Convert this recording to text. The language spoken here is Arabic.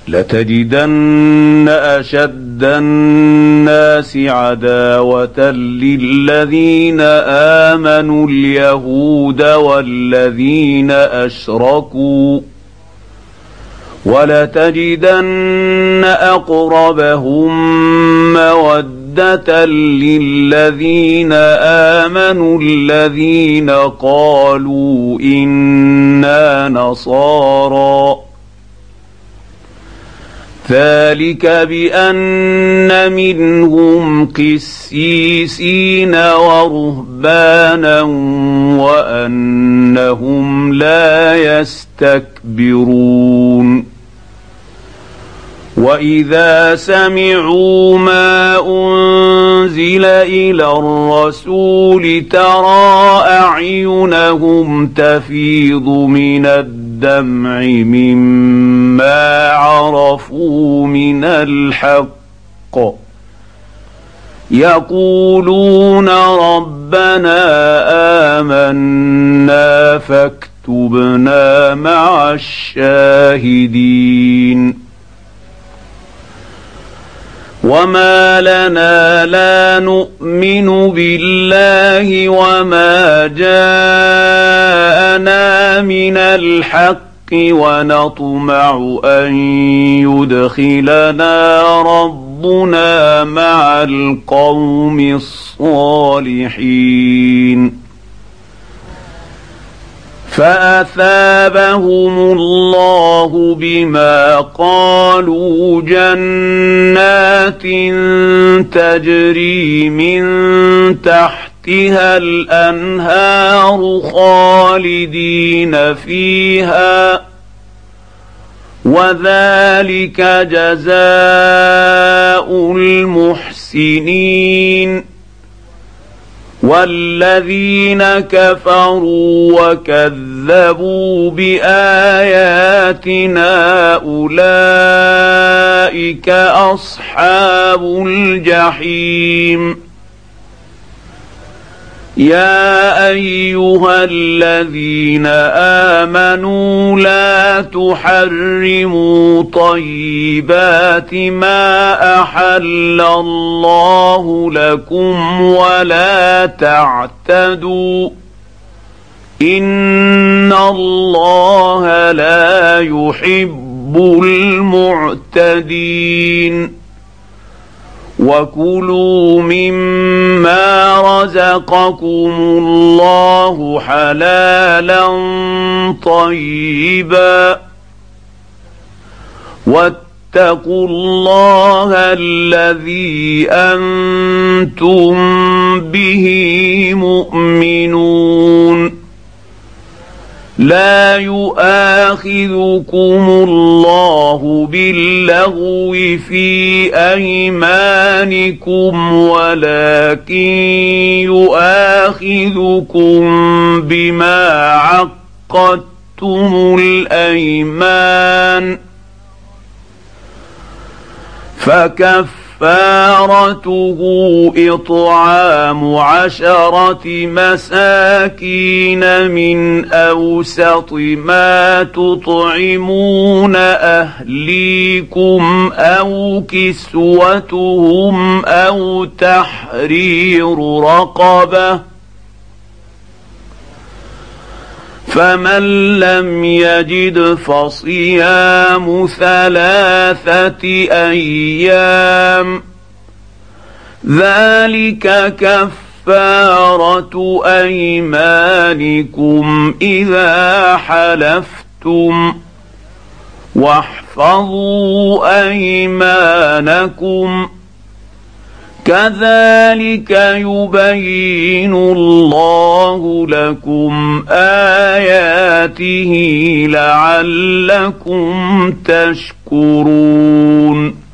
لتجدن أشد الناس عداوة للذين آمنوا اليهود والذين أشركوا ولتجدن أقربهم مودة للذين آمنوا الذين قالوا إنا نصارى ذلك بأن منهم قسيسين ورهبانا وأنهم لا يستكبرون وإذا سمعوا ما أنزل إلى الرسول ترى أعينهم تفيض من الدمع مما عرفوا من الحق يقولون ربنا آمنا فاكتبنا مع الشاهدين وما لنا لا نؤمن بالله وما جاءنا من الحق ونطمع أن يدخلنا ربنا مع القوم الصالحين فأثابهم الله بما قالوا جنات تجري من تحتها الأنهار خالدين فيها وذلك جزاء المحسنين والذين كفروا وكذبوا بآياتنا أولئك أصحاب الجحيم يا أيها الذين آمنوا لا تحرموا طيبات ما أحل الله لكم ولا تعتدوا إن الله لا يحب المعتدين وكلوا مما رزقكم الله حلالا طيبا واتقوا الله الذي أنتم به مؤمنون لا يؤاخذكم الله باللغو في أيمانكم ولكن يؤاخذكم بما عقدتم الأيمان فكفارته إطعام 10 مساكين من أوسط ما تطعمون أهليكم أو كسوتهم أو تحرير رقبة فمن لم يجد فصيام 3 أيام ذلك كفارة أيمانكم إذا حلفتم واحفظوا أيمانكم كذلك يبين الله لكم آياته لعلكم تشكرون